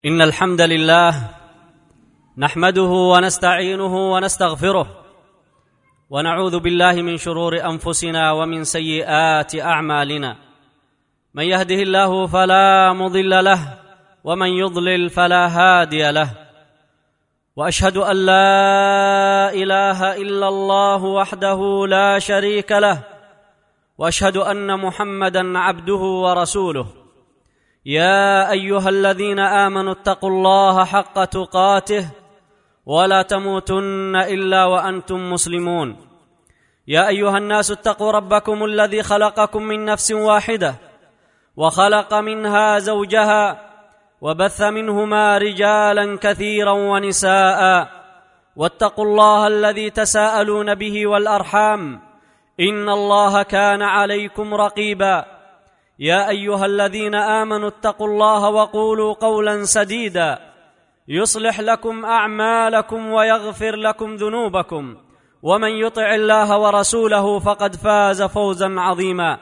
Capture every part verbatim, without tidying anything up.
إن الحمد لله نحمده ونستعينه ونستغفره ونعوذ بالله من شرور أنفسنا ومن سيئات أعمالنا. من يهده الله فلا مضل له ومن يضلل فلا هادي له، وأشهد أن لا إله إلا الله وحده لا شريك له، وأشهد أن محمدًا عبده ورسوله. يا أيها الذين آمنوا اتقوا الله حق تقاته ولا تموتن إلا وأنتم مسلمون. يا أيها الناس اتقوا ربكم الذي خلقكم من نفس واحدة وخلق منها زوجها وبث منهما رجالا كثيرا ونساء، واتقوا الله الذي تساءلون به والأرحام إن الله كان عليكم رقيبا. يا أيها الذين آمنوا اتقوا الله وقولوا قولا سديدا يصلح لكم أعمالكم ويغفر لكم ذنوبكم، ومن يطع الله ورسوله فقد فاز فوزا عظيما.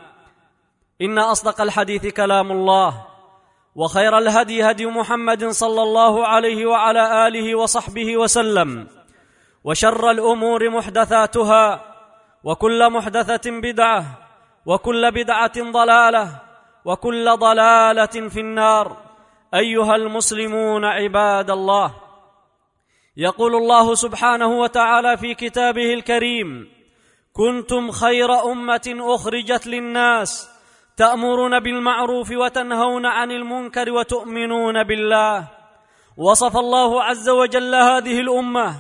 إن أصدق الحديث كلام الله، وخير الهدي هدي محمد صلى الله عليه وعلى آله وصحبه وسلم، وشر الأمور محدثاتها، وكل محدثة بدعة، وكل بدعة ضلالة، وكل ضلالة في النار. أيها المسلمون عباد الله، يقول الله سبحانه وتعالى في كتابه الكريم: كنتم خير أمة أخرجت للناس تأمرون بالمعروف وتنهون عن المنكر وتؤمنون بالله. وصف الله عز وجل هذه الأمة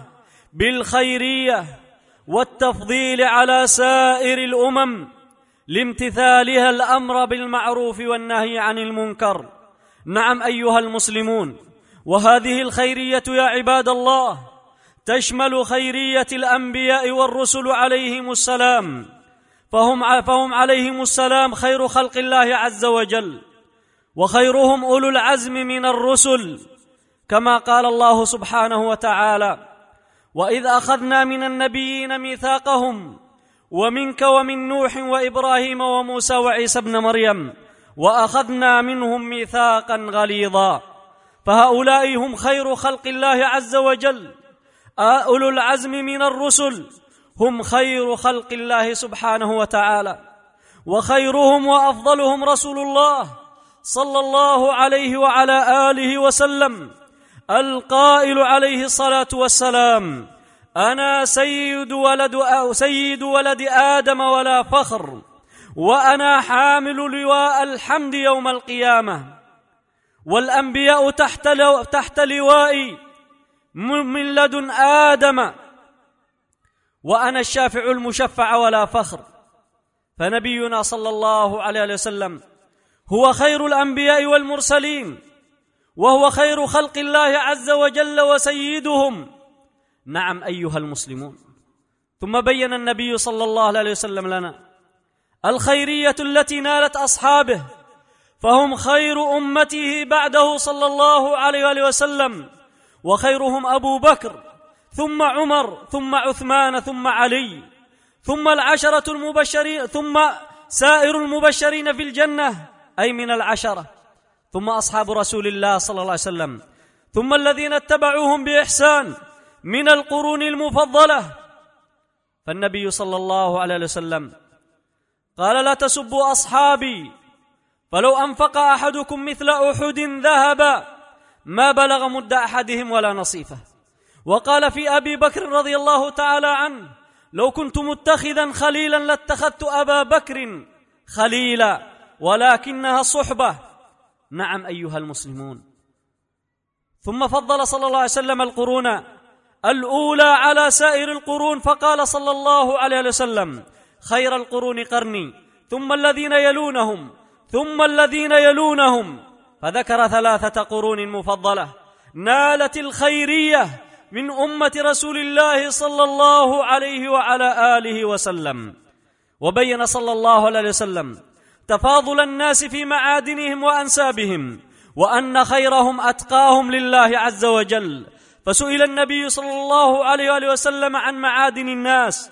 بالخيرية والتفضيل على سائر الأمم لامتثالها الأمر بالمعروف والنهي عن المنكر. نعم أيها المسلمون، وهذه الخيرية يا عباد الله تشمل خيرية الأنبياء والرسل عليهم السلام، فهم, فهم عليهم السلام خير خلق الله عز وجل، وخيرهم أولو العزم من الرسل، كما قال الله سبحانه وتعالى: وإذ أخذنا من النبيين ميثاقهم ومنك ومن نوح وإبراهيم وموسى وعيسى ابن مريم وأخذنا منهم ميثاقا غليظا. فهؤلاء هم خير خلق الله عز وجل، أولو العزم من الرسل هم خير خلق الله سبحانه وتعالى، وخيرهم وأفضلهم رسول الله صلى الله عليه وعلى آله وسلم، القائل عليه الصلاة والسلام: أنا سيد ولد أو سيد ولد آدم ولا فخر، وأنا حامل لواء الحمد يوم القيامة، والأنبياء تحت لو تحت لوائي من لدن آدم، وأنا الشافع المشفع ولا فخر. فنبينا صلى الله عليه وسلم هو خير الأنبياء والمرسلين، وهو خير خلق الله عز وجل وسيدهم. نعم أيها المسلمون، ثم بين النبي صلى الله عليه وسلم لنا الخيرية التي نالت أصحابه، فهم خير أمته بعده صلى الله عليه وسلم، وخيرهم أبو بكر ثم عمر ثم عثمان ثم علي، ثم العشرة المبشرين، ثم سائر المبشرين في الجنة أي من العشرة، ثم أصحاب رسول الله صلى الله عليه وسلم، ثم الذين اتبعوهم بإحسان من القرون المفضلة. فالنبي صلى الله عليه وسلم قال: لا تسبوا أصحابي، فلو أنفق أحدكم مثل أحد ذهبا ما بلغ مد أحدهم ولا نصيفه. وقال في أبي بكر رضي الله تعالى عنه: لو كنت متخذا خليلا لاتخذت أبا بكر خليلا، ولكنها صحبة. نعم أيها المسلمون، ثم فضل صلى الله عليه وسلم القرون الأولى على سائر القرون، فقال صلى الله عليه وسلم: خير القرون قرني، ثم الذين يلونهم، ثم الذين يلونهم، فذكر ثلاثة قرون مفضلة نالت الخيرية من أمة رسول الله صلى الله عليه وعلى آله وسلم. وبين صلى الله عليه وسلم تفاضل الناس في معادنهم وأنسابهم، وأن خيرهم أتقاهم لله عز وجل. فسئل النبي صلى الله عليه وسلم عن معادن الناس،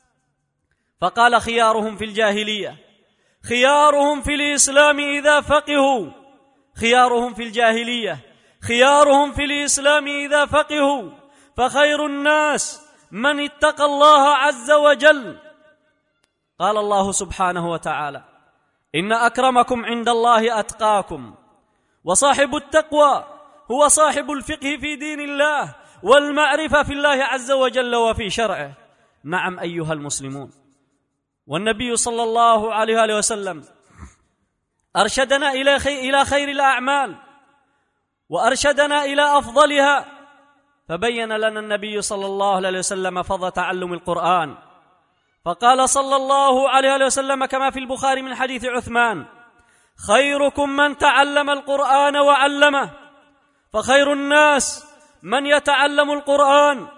فقال: خيارهم في الجاهلية خيارهم في الإسلام إذا فقهوا، خيارهم في الجاهلية خيارهم في الإسلام إذا فقهوا، فخير الناس من اتقى الله عز وجل. قال الله سبحانه وتعالى: إن أكرمكم عند الله أتقاكم. وصاحب التقوى هو صاحب الفقه في دين الله والمعرفة في الله عز وجل وفي شرعه. نعم أيها المسلمون، والنبي صلى الله عليه وآله وسلم أرشدنا إلى إلى خير الأعمال وأرشدنا إلى أفضلها، فبين لنا النبي صلى الله عليه وسلم فضل تعلم القرآن، فقال صلى الله عليه وآله وسلم كما في البخاري من حديث عثمان: خيركم من تعلم القرآن وعلمه. فخير الناس من يتعلم القرآن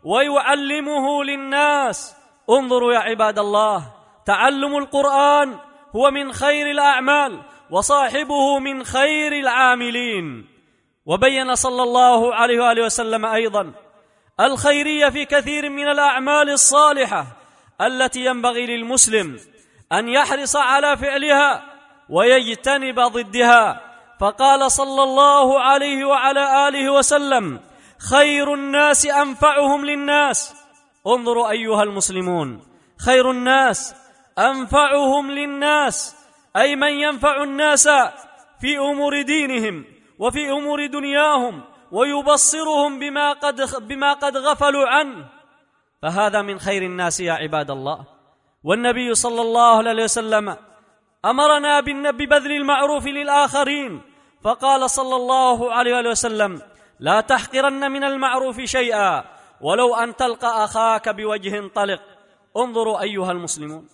ويعلمه للناس. انظروا يا عباد الله، تعلم القرآن هو من خير الأعمال وصاحبه من خير العاملين. وبين صلى الله عليه وآله وسلم أيضا الخيرية في كثير من الأعمال الصالحة التي ينبغي للمسلم أن يحرص على فعلها ويجتنب ضدها. فقال صلى الله عليه وعلى آله وسلم: خير الناس أنفعهم للناس. انظروا أيها المسلمون، خير الناس أنفعهم للناس، أي من ينفع الناس في أمور دينهم وفي أمور دنياهم ويبصرهم بما قد, بما قد غفلوا عنه، فهذا من خير الناس يا عباد الله. والنبي صلى الله عليه وسلم أمرنا ببذل المعروف للآخرين، فقال صلى الله عليه وسلم: لا تحقرن من المعروف شيئا ولو أن تلقى أخاك بوجه طلق. انظروا أيها المسلمون،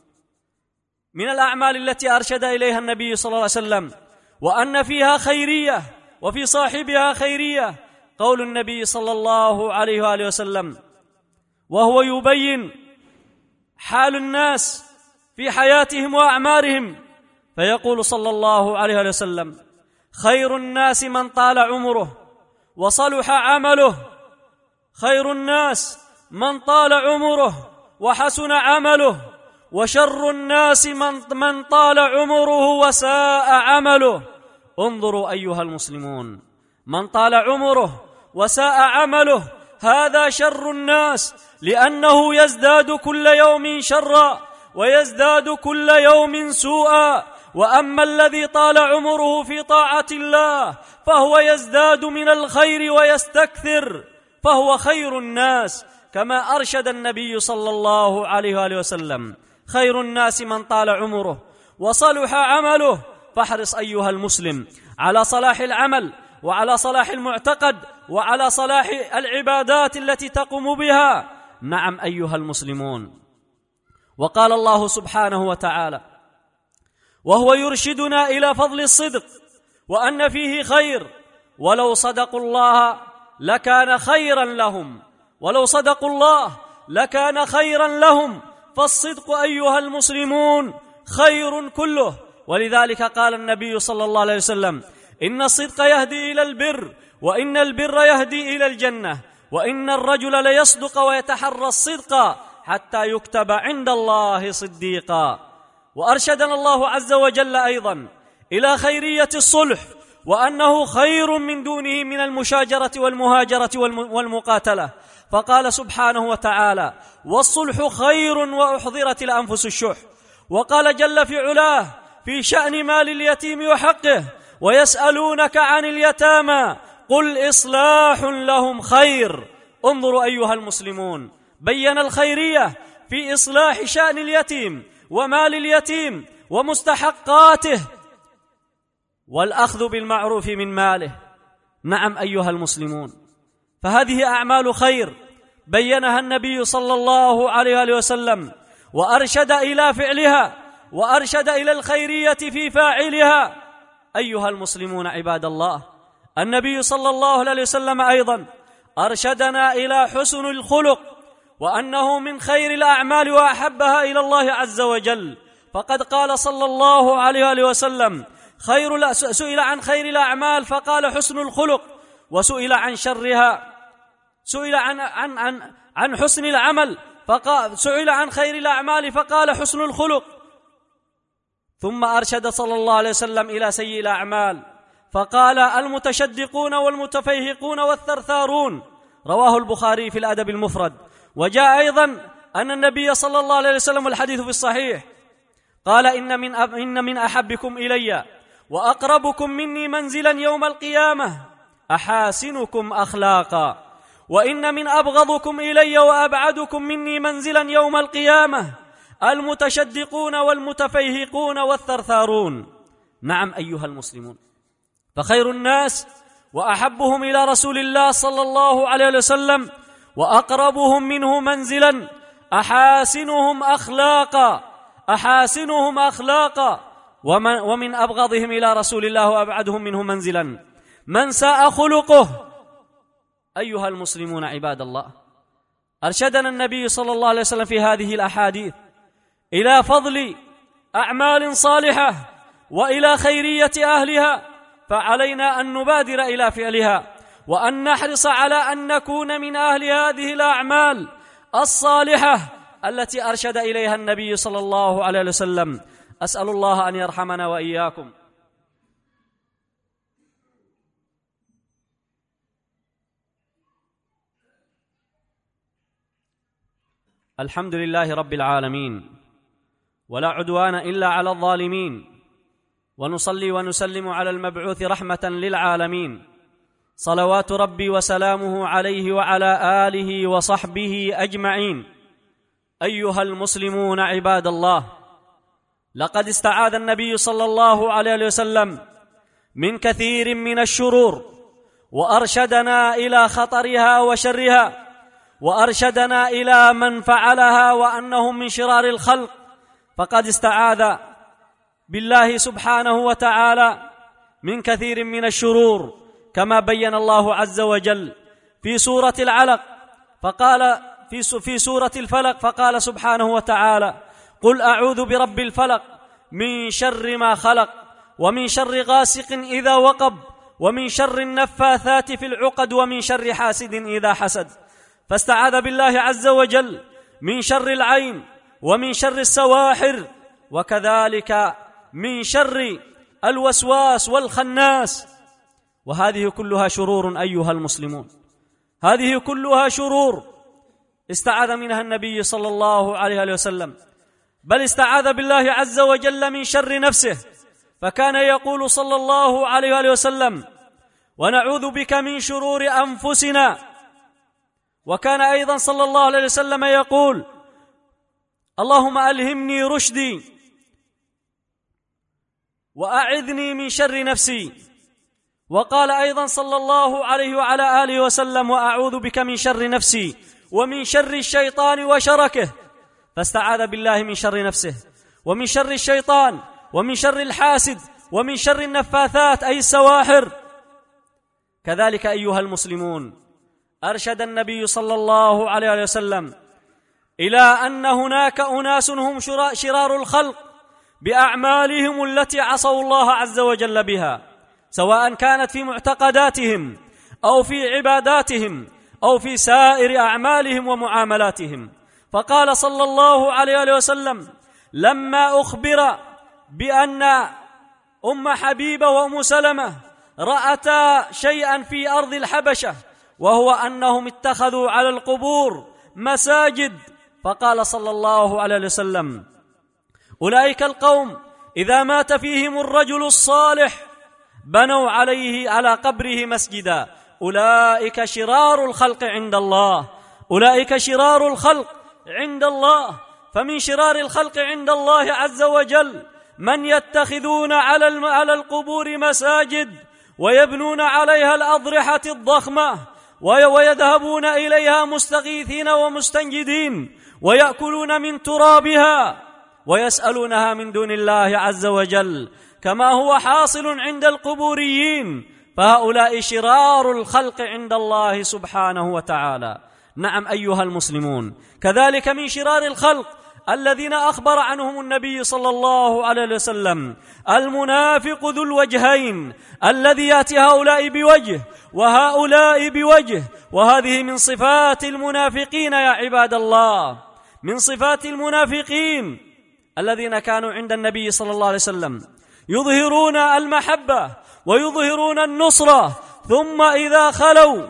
من الأعمال التي أرشد إليها النبي صلى الله عليه وسلم وأن فيها خيرية وفي صاحبها خيرية قول النبي صلى الله عليه وآله وسلم وهو يبين حال الناس في حياتهم وأعمارهم، فيقول صلى الله عليه وآله وسلم: خير الناس من طال عمره وصلح عمله. خير الناس من طال عمره وحسن عمله، وشر الناس من, من طال عمره وساء عمله. انظروا أيها المسلمون، من طال عمره وساء عمله هذا شر الناس، لأنه يزداد كل يوم شرا ويزداد كل يوم سوءا. وأما الذي طال عمره في طاعة الله فهو يزداد من الخير ويستكثر، فهو خير الناس، كما أرشد النبي صلى الله عليه وآله وسلم: خير الناس من طال عمره وصلح عمله. فاحرص أيها المسلم على صلاح العمل وعلى صلاح المعتقد وعلى صلاح العبادات التي تقوم بها. نعم أيها المسلمون، وقال الله سبحانه وتعالى وهو يرشدنا إلى فضل الصدق وأن فيه خير: ولو صدقوا الله لكان خيرا لهم. ولو صدقوا الله لكان خيرا لهم. فالصدق أيها المسلمون خير كله. ولذلك قال النبي صلى الله عليه وسلم: إن الصدق يهدي إلى البر، وإن البر يهدي إلى الجنة، وإن الرجل ليصدق ويتحرى الصدق حتى يكتب عند الله صديقا. وأرشدنا الله عز وجل أيضا إلى خيرية الصلح، وأنه خير من دونه من المشاجرة والمهاجرة والمقاتلة. فقال سبحانه وتعالى: والصلح خير وأحضرت الأنفس الشح. وقال جل في علاه في شأن مال اليتيم وحقه: ويسألونك عن اليتامى قل إصلاح لهم خير. انظروا أيها المسلمون، بين الخيرية في إصلاح شأن اليتيم ومال اليتيم ومستحقاته والأخذ بالمعروف من ماله. نعم أيها المسلمون، فهذه أعمال خير بينها النبي صلى الله عليه وسلم وأرشد إلى فعلها وأرشد إلى الخيرية في فاعلها. أيها المسلمون عباد الله، النبي صلى الله عليه وسلم أيضا أرشدنا إلى حسن الخلق، وأنه من خير الأعمال وأحبها إلى الله عز وجل. فقد قال صلى الله عليه وسلم: خير سئل عن خير الأعمال فقال حسن الخلق، وسئل عن شرها سئل عن عن عن, عن حسن العمل فقال سئل عن خير الأعمال فقال حسن الخلق. ثم أرشد صلى الله عليه وسلم إلى سيء الأعمال فقال: المتشدقون والمتفيهقون والثرثارون، رواه البخاري في الأدب المفرد. وجاء أيضا أن النبي صلى الله عليه وسلم والحديث في الصحيح قال: إن من, إن من أحبكم إلي وأقربكم مني منزلا يوم القيامة أحاسنكم أخلاقا، وإن من أبغضكم إلي وأبعدكم مني منزلا يوم القيامة المتشدقون والمتفيهقون والثرثارون. نعم أيها المسلمون، فخير الناس وأحبهم إلى رسول الله صلى الله عليه وسلم وأقربهم منه منزلا أحاسنهم أخلاقا أحاسنهم أخلاقا ومن, ومن أبغضهم إلى رسول الله وأبعدهم منه منزلا من ساء خلقه. أيها المسلمون عباد الله، أرشدنا النبي صلى الله عليه وسلم في هذه الأحاديث إلى فضل أعمال صالحة وإلى خيرية أهلها، فعلينا أن نبادر إلى فعلها وأن نحرص على أن نكون من أهل هذه الأعمال الصالحة التي أرشد إليها النبي صلى الله عليه وسلم. أسأل الله أن يرحمنا وإياكم. الحمد لله رب العالمين، ولا عدوان إلا على الظالمين، ونصلي ونسلم على المبعوث رحمة للعالمين، صلوات ربي وسلامه عليه وعلى آله وصحبه أجمعين. أيها المسلمون عباد الله، لقد استعاذ النبي صلى الله عليه وسلم من كثير من الشرور، وأرشدنا إلى خطرها وشرها، وأرشدنا إلى من فعلها وأنهم من شرار الخلق. فقد استعاذ بالله سبحانه وتعالى من كثير من الشرور كما بين الله عز وجل في سورة العلق، فقال في سورة الفلق فقال سبحانه وتعالى: قل أعوذ برب الفلق من شر ما خلق ومن شر غاسق إذا وقب ومن شر النفاثات في العقد ومن شر حاسد إذا حسد. فاستعاذ بالله عز وجل من شر العين ومن شر السواحر، وكذلك من شر الوسواس والخناس. وهذه كلها شرور أيها المسلمون، هذه كلها شرور استعاذ منها النبي صلى الله عليه وسلم، بل استعاذ بالله عز وجل من شر نفسه، فكان يقول صلى الله عليه وسلم: ونعوذ بك من شرور أنفسنا. وكان أيضا صلى الله عليه وسلم يقول: اللهم ألهمني رشدي وأعذني من شر نفسي. وقال أيضا صلى الله عليه وعلى آله وسلم: وأعوذ بك من شر نفسي ومن شر الشيطان وشركه. فاستعاذ بالله من شر نفسه ومن شر الشيطان ومن شر الحاسد ومن شر النفاثات أي السواحر. كذلك أيها المسلمون، أرشد النبي صلى الله عليه وسلم إلى أن هناك أناس هم شرار الخلق بأعمالهم التي عصوا الله عز وجل بها، سواء كانت في معتقداتهم أو في عباداتهم أو في سائر أعمالهم ومعاملاتهم. فقال صلى الله عليه وسلم لما أخبر بأن أم حبيبة وأم سلمة رأتا شيئا في أرض الحبشة، وهو أنهم اتخذوا على القبور مساجد، فقال صلى الله عليه وسلم: أولئك القوم إذا مات فيهم الرجل الصالح بنوا عليه على قبره مسجدا، أولئك شرار الخلق عند الله، أولئك شرار الخلق عند الله. فمن شرار الخلق عند الله عز وجل من يتخذون على القبور مساجد ويبنون عليها الأضرحة الضخمة ويذهبون إليها مستغيثين ومستنجدين ويأكلون من ترابها ويسألونها من دون الله عز وجل، كما هو حاصل عند القبوريين. فهؤلاء شرار الخلق عند الله سبحانه وتعالى. نعم أيها المسلمون، كذلك من شرار الخلق الذين أخبر عنهم النبي صلى الله عليه وسلم المنافق ذو الوجهين، الذي يأتي هؤلاء بوجه وهؤلاء بوجه. وهذه من صفات المنافقين يا عباد الله، من صفات المنافقين الذين كانوا عند النبي صلى الله عليه وسلم يظهرون المحبة ويظهرون النصرة، ثم إذا خلوا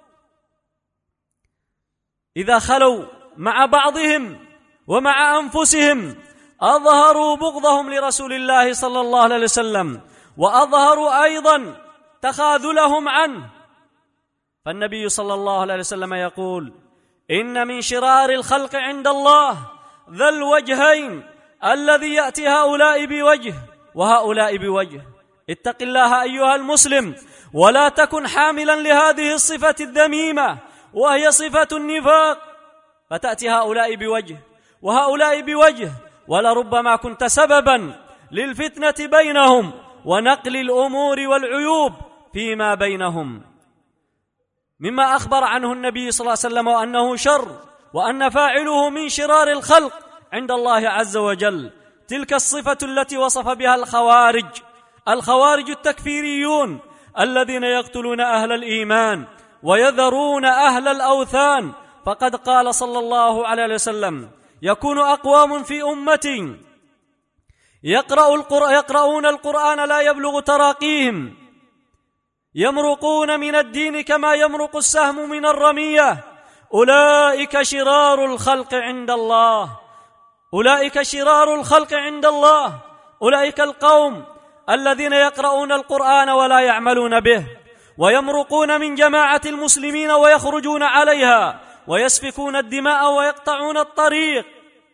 إذا خلوا مع بعضهم ومع أنفسهم أظهروا بغضهم لرسول الله صلى الله عليه وسلم، وأظهروا أيضا تخاذلهم عنه. فالنبي صلى الله عليه وسلم يقول: إن من شرار الخلق عند الله ذا الوجهين الذي يأتي هؤلاء بوجه وهؤلاء بوجه. اتق الله أيها المسلم، ولا تكن حاملا لهذه الصفة الذميمة وهي صفة النفاق، فتأتي هؤلاء بوجه وهؤلاء بوجه، ولربما كنت سببا للفتنة بينهم ونقل الأمور والعيوب فيما بينهم، مما أخبر عنه النبي صلى الله عليه وسلم وأنه شر، وأن فاعله من شرار الخلق عند الله عز وجل. تلك الصفة التي وصف بها الخوارج الخوارج التكفيريون الذين يقتلون أهل الإيمان ويذرون أهل الأوثان. فقد قال صلى الله عليه وسلم: يكون أقوام في أمتي يقرأ القرآن يقرؤون القرآن لا يبلغ تراقيهم، يمرقون من الدين كما يمرق السهم من الرمية، أولئك شرار الخلق عند الله أولئك شرار الخلق عند الله أولئك القوم الذين يقرؤون القرآن ولا يعملون به، ويمرقون من جماعة المسلمين ويخرجون عليها، ويسفكون الدماء ويقطعون الطريق،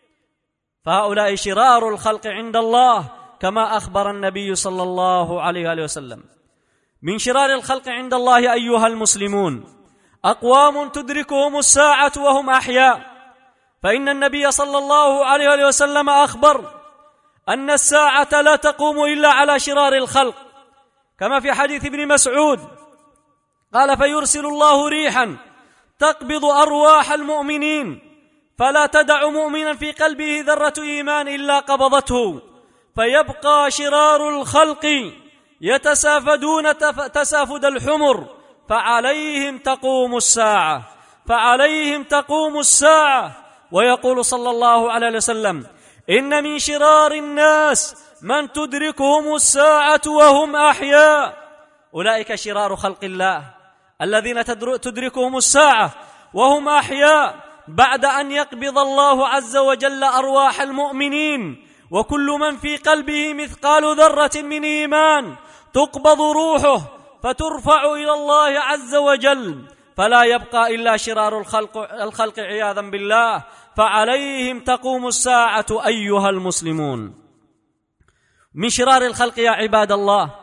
فهؤلاء شرار الخلق عند الله كما أخبر النبي صلى الله عليه وسلم. من شرار الخلق عند الله أيها المسلمون أقوام تدركهم الساعة وهم أحياء، فإن النبي صلى الله عليه وسلم أخبر أن الساعة لا تقوم إلا على شرار الخلق، كما في حديث ابن مسعود قال: فيرسل الله ريحا تقبض أرواح المؤمنين فلا تدع مؤمنا في قلبه ذرة إيمان إلا قبضته، فيبقى شرار الخلق يتسافدون تسافد الحمر، فعليهم تقوم الساعة فعليهم تقوم الساعة. ويقول صلى الله عليه وسلم: إن من شرار الناس من تدركهم الساعة وهم أحياء. أولئك شرار خلق الله الذين تدركهم الساعة وهم أحياء بعد أن يقبض الله عز وجل أرواح المؤمنين، وكل من في قلبه مثقال ذرة من إيمان تقبض روحه فترفع إلى الله عز وجل، فلا يبقى إلا شرار الخلق, الخلق عياذا بالله، فعليهم تقوم الساعة أيها المسلمون. من شرار الخلق يا عباد الله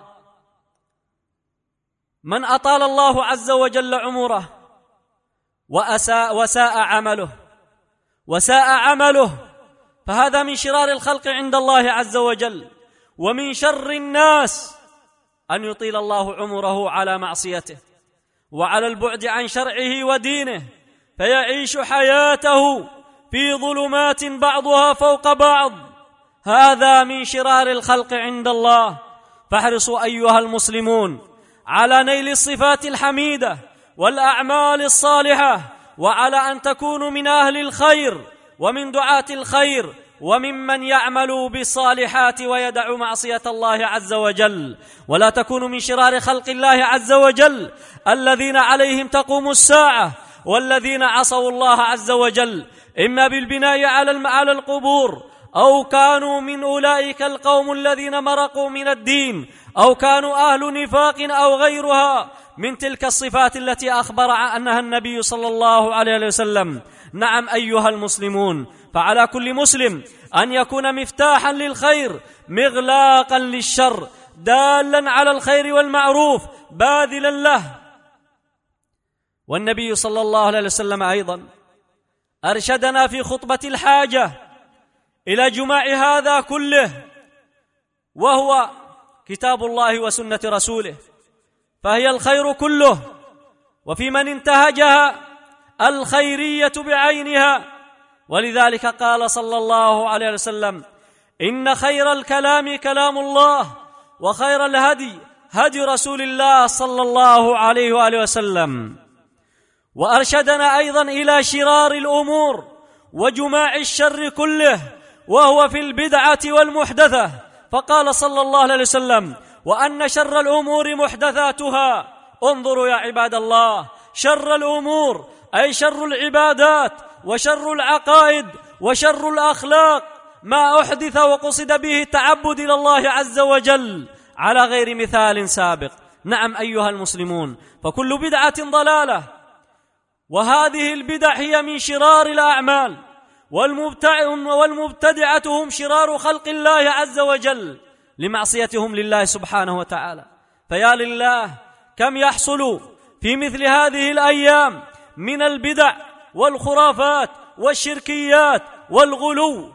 من أطال الله عز وجل عمره وأساء وساء عمله وساء عمله فهذا من شرار الخلق عند الله عز وجل. ومن شر الناس أن يطيل الله عمره على معصيته وعلى البعد عن شرعه ودينه، فيعيش حياته في ظلمات بعضها فوق بعض، هذا من شرار الخلق عند الله. فاحرصوا أيها المسلمون على نيل الصفات الحميدة والأعمال الصالحة، وعلى أن تكونوا من أهل الخير ومن دعاة الخير وممن يعمل بالصالحات ويدع معصية الله عز وجل، ولا تكونوا من شرار خلق الله عز وجل الذين عليهم تقوم الساعة والذين عصوا الله عز وجل إما بالبناء على القبور، أو كانوا من أولئك القوم الذين مرقوا من الدين، أو كانوا أهل نفاق أو غيرها من تلك الصفات التي أخبر عنها النبي صلى الله عليه وسلم. نعم أيها المسلمون، فعلى كل مسلم أن يكون مفتاحا للخير مغلاقا للشر، دالا على الخير والمعروف باذلا له. والنبي صلى الله عليه وسلم أيضا أرشدنا في خطبة الحاجة إلى جماع هذا كله، وهو كتاب الله وسنة رسوله، فهي الخير كله، وفي من انتهجها الخيرية بعينها. ولذلك قال صلى الله عليه وسلم: إن خير الكلام كلام الله، وخير الهدي هدي رسول الله صلى الله عليه وآله وسلم. وأرشدنا أيضا إلى شرار الأمور وجماع الشر كله، وهو في البدعة والمحدثة، فقال صلى الله عليه وسلم: وأن شر الأمور محدثاتها. انظروا يا عباد الله، شر الأمور أي شر العبادات وشر العقائد وشر الأخلاق ما أحدث وقصد به التعبد إلى الله عز وجل على غير مثال سابق. نعم أيها المسلمون، فكل بدعة ضلالة، وهذه البدع هي من شرار الأعمال، والمبتدعة هم شرار خلق الله عز وجل لمعصيتهم لله سبحانه وتعالى. فيا لله كم يحصل في مثل هذه الأيام من البدع والخرافات والشركيات والغلو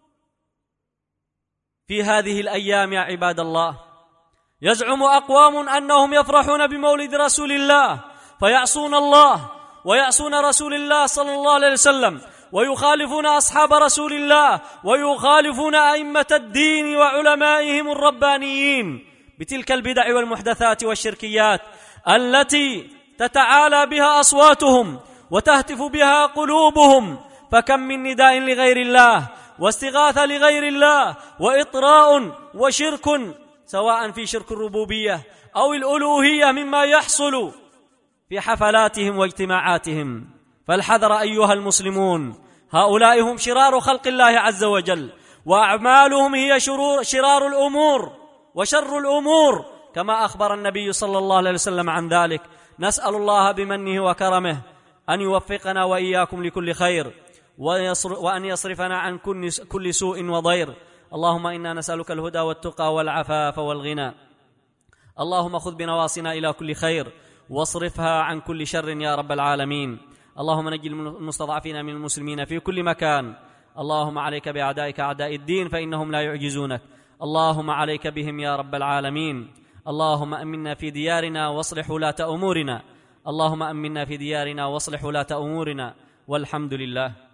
في هذه الأيام يا عباد الله. يزعم أقوام أنهم يفرحون بمولد رسول الله فيعصون الله ويعصون رسول الله صلى الله عليه وسلم، ويخالفون أصحاب رسول الله، ويخالفون أئمة الدين وعلمائهم الربانيين بتلك البدع والمحدثات والشركيات التي تتعالى بها أصواتهم وتهتف بها قلوبهم. فكم من نداء لغير الله واستغاثة لغير الله وإطراء وشرك، سواء في شرك الربوبية أو الألوهية، مما يحصل في حفلاتهم واجتماعاتهم. فالحذر أيها المسلمون، هؤلاء هم شرار خلق الله عز وجل، وأعمالهم هي شرور شرار الأمور وشر الأمور كما أخبر النبي صلى الله عليه وسلم عن ذلك. نسأل الله بمنه وكرمه أن يوفقنا وإياكم لكل خير، وأن يصرفنا عن كل سوء وضير. اللهم إنا نسألك الهدى والتقى والعفاف والغنى. اللهم خذ بنواصينا إلى كل خير واصرفها عن كل شر يا رب العالمين. اللهم نجي المستضعفين من المسلمين في كل مكان. اللهم عليك بأعدائك أعداء الدين فإنهم لا يعجزونك. اللهم عليك بهم يا رب العالمين. اللهم أمنا في ديارنا واصلح ولاة أمورنا. اللهم أمنا في ديارنا واصلح ولاة أمورنا، والحمد لله.